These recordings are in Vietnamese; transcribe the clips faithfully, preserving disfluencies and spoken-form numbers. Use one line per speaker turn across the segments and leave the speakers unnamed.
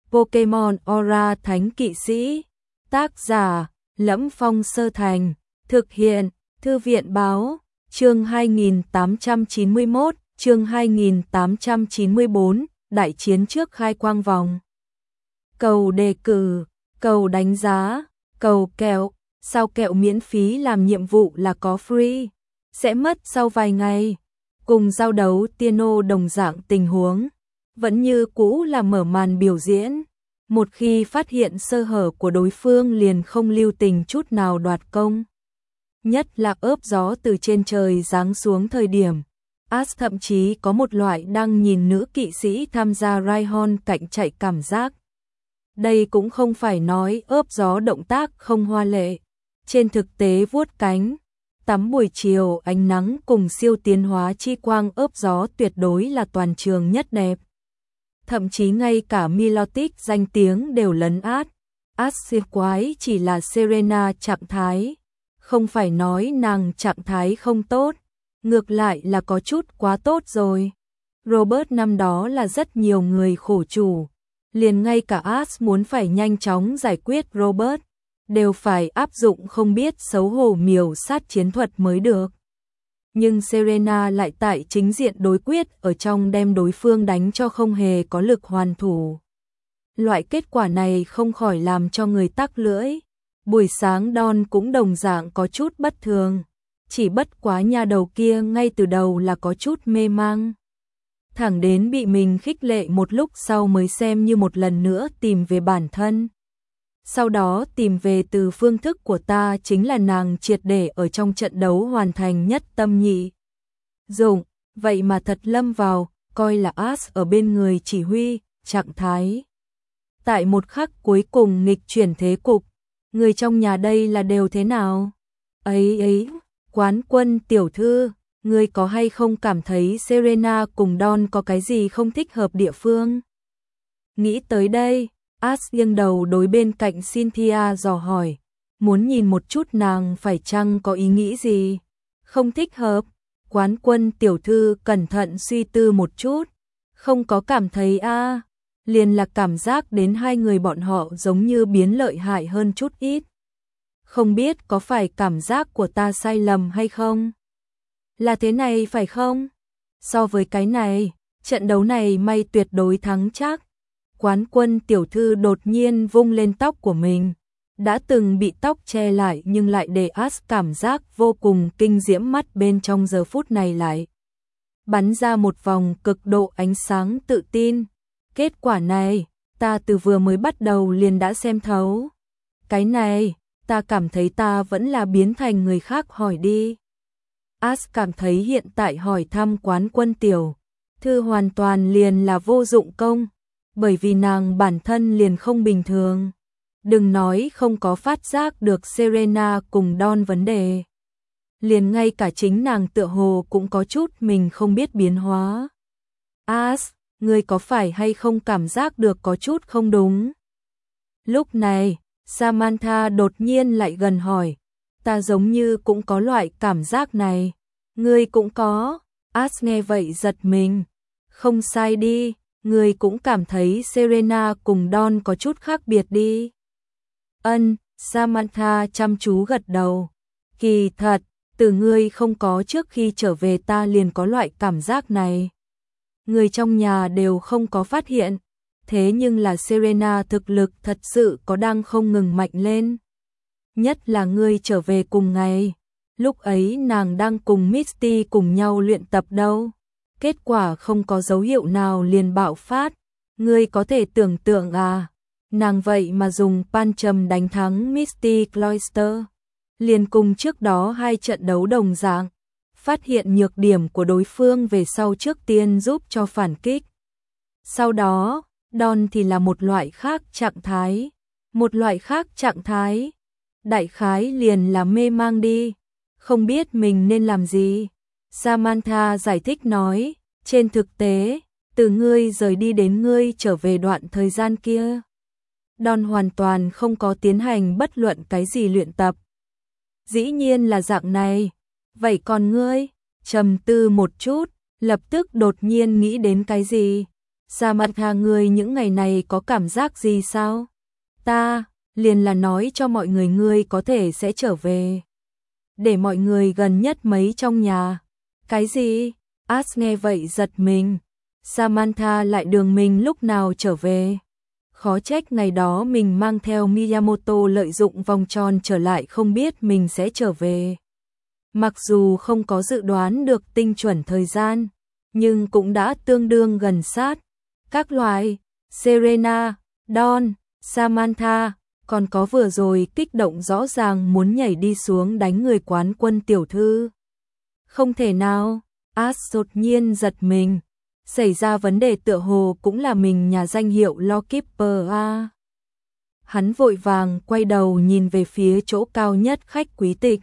Pokemon Aura Thánh Kỵ Sĩ. Tác giả: Lẫm Phong Sơ Thành. Thực hiện: Thư viện báo. Chương hai nghìn tám trăm chín mươi mốt, chương hai nghìn tám trăm chín mươi bốn, đại chiến trước khai quang vòng. Cầu đề cử, cầu đánh giá, cầu kẹo, sao kẹo miễn phí làm nhiệm vụ là có free, sẽ mất sau vài ngày. Cùng giao đấu Tino đồng dạng tình huống, vẫn như cũ là mở màn biểu diễn. Một khi phát hiện sơ hở của đối phương liền không lưu tình chút nào đoạt công. Nhất là ớp gió từ trên trời giáng xuống thời điểm, Ash thậm chí có một loại đang nhìn nữ kỵ sĩ tham gia Raihon cạnh chạy cảm giác. Đây cũng không phải nói ớp gió động tác không hoa lệ. Trên thực tế vuốt cánh, tắm buổi chiều ánh nắng cùng siêu tiến hóa chi quang ớp gió tuyệt đối là toàn trường nhất đẹp. Thậm chí ngay cả Milotic danh tiếng đều lấn át. Ash siêu quái chỉ là Serena trạng thái. Không phải nói nàng trạng thái không tốt, ngược lại là có chút quá tốt rồi. Robert năm đó là rất nhiều người khổ chủ, liền ngay cả Ash muốn phải nhanh chóng giải quyết Robert, đều phải áp dụng không biết xấu hổ miểu sát chiến thuật mới được. Nhưng Serena lại tại chính diện đối quyết ở trong đem đối phương đánh cho không hề có lực hoàn thủ. Loại kết quả này không khỏi làm cho người tắc lưỡi. Buổi sáng Don cũng đồng dạng có chút bất thường, chỉ bất quá nha đầu kia ngay từ đầu là có chút mê mang. Thẳng đến bị mình khích lệ một lúc sau mới xem như một lần nữa tìm về bản thân. Sau đó tìm về từ phương thức của ta chính là nàng triệt để ở trong trận đấu hoàn thành nhất tâm nhị dụng, vậy mà thật lâm vào, coi là Ash ở bên người chỉ huy, trạng thái. Tại một khắc cuối cùng nghịch chuyển thế cục, người trong nhà đây là đều thế nào? Ấy ấy, Quán Quân tiểu thư, ngươi có hay không cảm thấy Serena cùng Don có cái gì không thích hợp địa phương? Nghĩ tới đây, Ash nghiêng đầu đối bên cạnh Cynthia dò hỏi, muốn nhìn một chút nàng phải chăng có ý nghĩ gì? Không thích hợp, Quán Quân tiểu thư cẩn thận suy tư một chút, không có cảm thấy a, à, liền là cảm giác đến hai người bọn họ giống như biến lợi hại hơn chút ít. Không biết có phải cảm giác của ta sai lầm hay không? Là thế này phải không? So với cái này, trận đấu này may tuyệt đối thắng chắc. Quán Quân tiểu thư đột nhiên vung lên tóc của mình, đã từng bị tóc che lại nhưng lại để Ash cảm giác vô cùng kinh diễm, mắt bên trong giờ phút này lại bắn ra một vòng cực độ ánh sáng tự tin. Kết quả này, ta từ vừa mới bắt đầu liền đã xem thấu. Cái này, ta cảm thấy ta vẫn là biến thành người khác hỏi đi. Ash cảm thấy hiện tại hỏi thăm Quán Quân tiểu thư hoàn toàn liền là vô dụng công, bởi vì nàng bản thân liền không bình thường. Đừng nói không có phát giác được Serena cùng Don vấn đề. Liền ngay cả chính nàng tựa hồ cũng có chút mình không biết biến hóa. Ash, ngươi có phải hay không cảm giác được có chút không đúng? Lúc này, Samantha đột nhiên lại gần hỏi, ta giống như cũng có loại cảm giác này. Ngươi cũng có? Ash nghe vậy giật mình. Không sai đi, ngươi cũng cảm thấy Serena cùng Don có chút khác biệt đi. Ân, Samantha chăm chú gật đầu. Kỳ thật, từ ngươi không có trước khi trở về ta liền có loại cảm giác này. Người trong nhà đều không có phát hiện, thế nhưng là Serena thực lực thật sự có đang không ngừng mạnh lên. Nhất là ngươi trở về cùng ngày, lúc ấy nàng đang cùng Misty cùng nhau luyện tập đâu. Kết quả không có dấu hiệu nào liền bạo phát. Ngươi có thể tưởng tượng à, nàng vậy mà dùng Pancham đánh thắng Misty Cloyster. Liền cùng trước đó hai trận đấu đồng dạng, phát hiện nhược điểm của đối phương về sau trước tiên giúp cho phản kích. Sau đó, Don thì là một loại khác trạng thái. Một loại khác trạng thái. Đại khái liền là mê mang đi, không biết mình nên làm gì. Samantha giải thích nói, trên thực tế, từ ngươi rời đi đến ngươi trở về đoạn thời gian kia, Don hoàn toàn không có tiến hành bất luận cái gì luyện tập. Dĩ nhiên là dạng này. Vậy còn ngươi? Trầm tư một chút, lập tức đột nhiên nghĩ đến cái gì? Samantha, ngươi những ngày này có cảm giác gì sao? Ta, liền là nói cho mọi người ngươi có thể sẽ trở về. Để mọi người gần nhất mấy trong nhà. Cái gì? Ash nghe vậy giật mình. Samantha lại đường mình lúc nào trở về? Khó trách ngày đó mình mang theo Miyamoto lợi dụng vòng tròn trở lại không biết mình sẽ trở về. Mặc dù không có dự đoán được tinh chuẩn thời gian, nhưng cũng đã tương đương gần sát. Các loại, Serena, Dawn, Samantha, còn có vừa rồi kích động rõ ràng muốn nhảy đi xuống đánh người quán quân tiểu thư. Không thể nào, Ash đột nhiên giật mình. Xảy ra vấn đề tựa hồ cũng là mình nhà danh hiệu Lawkeeper a. Hắn vội vàng quay đầu nhìn về phía chỗ cao nhất khách quý tịch.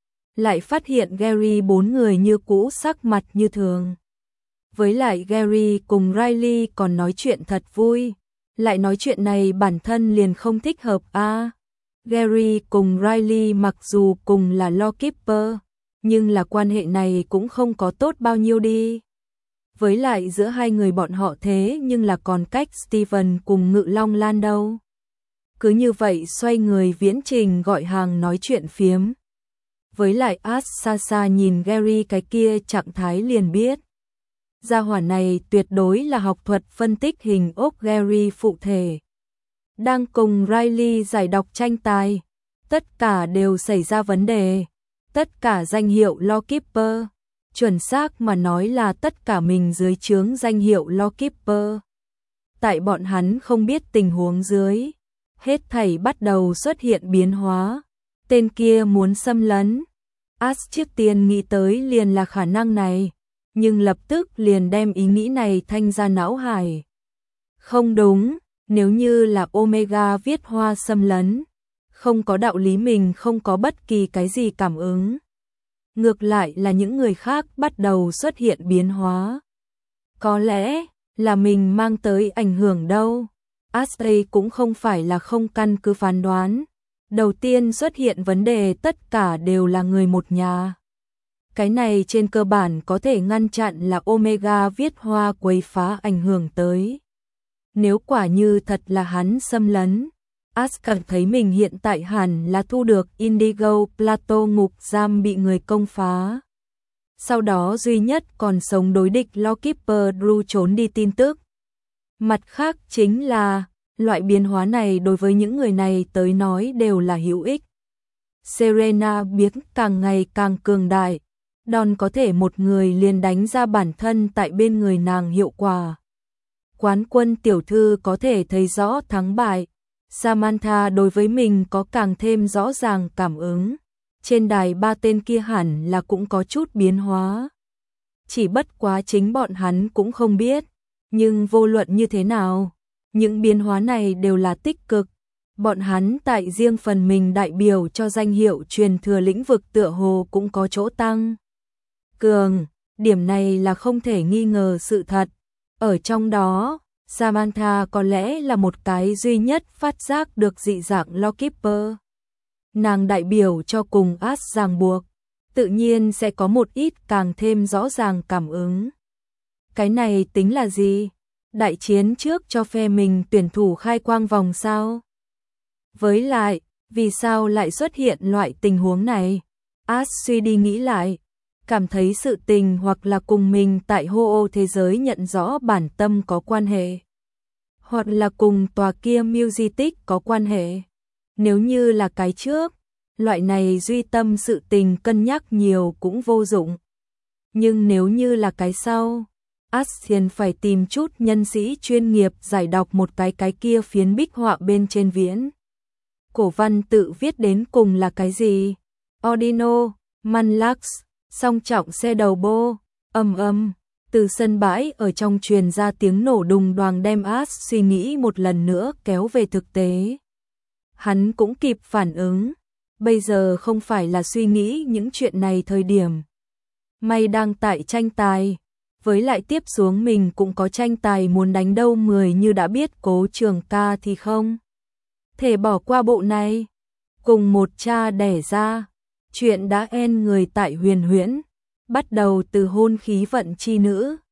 Lại phát hiện Gary bốn người như cũ sắc mặt như thường. Với lại Gary cùng Riley còn nói chuyện thật vui. Lại nói chuyện này bản thân liền không thích hợp a. Gary cùng Riley mặc dù cùng là Lawkeeper, nhưng là quan hệ này cũng không có tốt bao nhiêu đi. Với lại giữa hai người bọn họ thế nhưng là còn cách Steven cùng Ngự Long Lan đâu. Cứ như vậy xoay người viễn trình gọi hàng nói chuyện phiếm. Với lại Ash xa xa nhìn Gary cái kia trạng thái liền biết. Gia hỏa này tuyệt đối là học thuật phân tích hình ốc Gary phụ thể. Đang cùng Riley giải đọc tranh tài. Tất cả đều xảy ra vấn đề. Tất cả danh hiệu Lawkeeper. Chuẩn xác mà nói là tất cả mình dưới trướng danh hiệu Lawkeeper. Tại bọn hắn không biết tình huống dưới. Hết thảy bắt đầu xuất hiện biến hóa. Tên kia muốn xâm lấn. Ash trước tiên nghĩ tới liền là khả năng này. Nhưng lập tức liền đem ý nghĩ này thanh ra não hải. Không đúng, nếu như là Omega viết hoa xâm lấn. Không có đạo lý mình không có bất kỳ cái gì cảm ứng. Ngược lại là những người khác bắt đầu xuất hiện biến hóa. Có lẽ là mình mang tới ảnh hưởng đâu. Ashley cũng không phải là không căn cứ phán đoán. Đầu tiên xuất hiện vấn đề tất cả đều là người một nhà. Cái này trên cơ bản có thể ngăn chặn là Omega viết hoa quấy phá ảnh hưởng tới. Nếu quả như thật là hắn xâm lấn, Ash cảm thấy mình hiện tại hẳn là thu được Indigo Plato ngục giam bị người công phá. Sau đó duy nhất còn sống đối địch Lawkeeper Drew trốn đi tin tức. Mặt khác chính là, loại biến hóa này đối với những người này tới nói đều là hữu ích. Serena biết càng ngày càng cường đại, Dawn có thể một người liền đánh ra bản thân tại bên người nàng hiệu quả. Quán quân tiểu thư có thể thấy rõ thắng bại. Samantha đối với mình có càng thêm rõ ràng cảm ứng. Trên đài ba tên kia hẳn là cũng có chút biến hóa. Chỉ bất quá chính bọn hắn cũng không biết. Nhưng vô luận như thế nào, những biến hóa này đều là tích cực. Bọn hắn tại riêng phần mình đại biểu cho danh hiệu truyền thừa lĩnh vực tựa hồ cũng có chỗ tăng cường. Điểm này là không thể nghi ngờ sự thật. Ở trong đó, Samantha có lẽ là một cái duy nhất phát giác được dị dạng Lawkeeper. Nàng đại biểu cho cùng Ash ràng buộc, tự nhiên sẽ có một ít càng thêm rõ ràng cảm ứng. Cái này tính là gì? Đại chiến trước cho phe mình tuyển thủ khai quang vòng sao? Với lại, vì sao lại xuất hiện loại tình huống này? Ash suy đi nghĩ lại, cảm thấy sự tình hoặc là cùng mình tại hô ô thế giới nhận rõ bản tâm có quan hệ, hoặc là cùng tòa kia Music có quan hệ. Nếu như là cái trước, loại này duy tâm sự tình cân nhắc nhiều cũng vô dụng. Nhưng nếu như là cái sau, Asien phải tìm chút nhân sĩ chuyên nghiệp giải đọc một cái cái kia phiến bích họa bên trên viễn. Cổ văn tự viết đến cùng là cái gì? Ordino, Manlax, song trọng xe đầu bô, ầm ầm. Từ sân bãi ở trong truyền ra tiếng nổ đùng đoàng đem Ash suy nghĩ một lần nữa kéo về thực tế. Hắn cũng kịp phản ứng, bây giờ không phải là suy nghĩ những chuyện này thời điểm. May đang tại tranh tài, với lại tiếp xuống mình cũng có tranh tài muốn đánh đâu mười như đã biết Cố Trường Ca thì không thể bỏ qua bộ này. Cùng một cha đẻ ra, chuyện đã en người tại Huyền Huyễn, bắt đầu từ hôn khí vận chi nữ.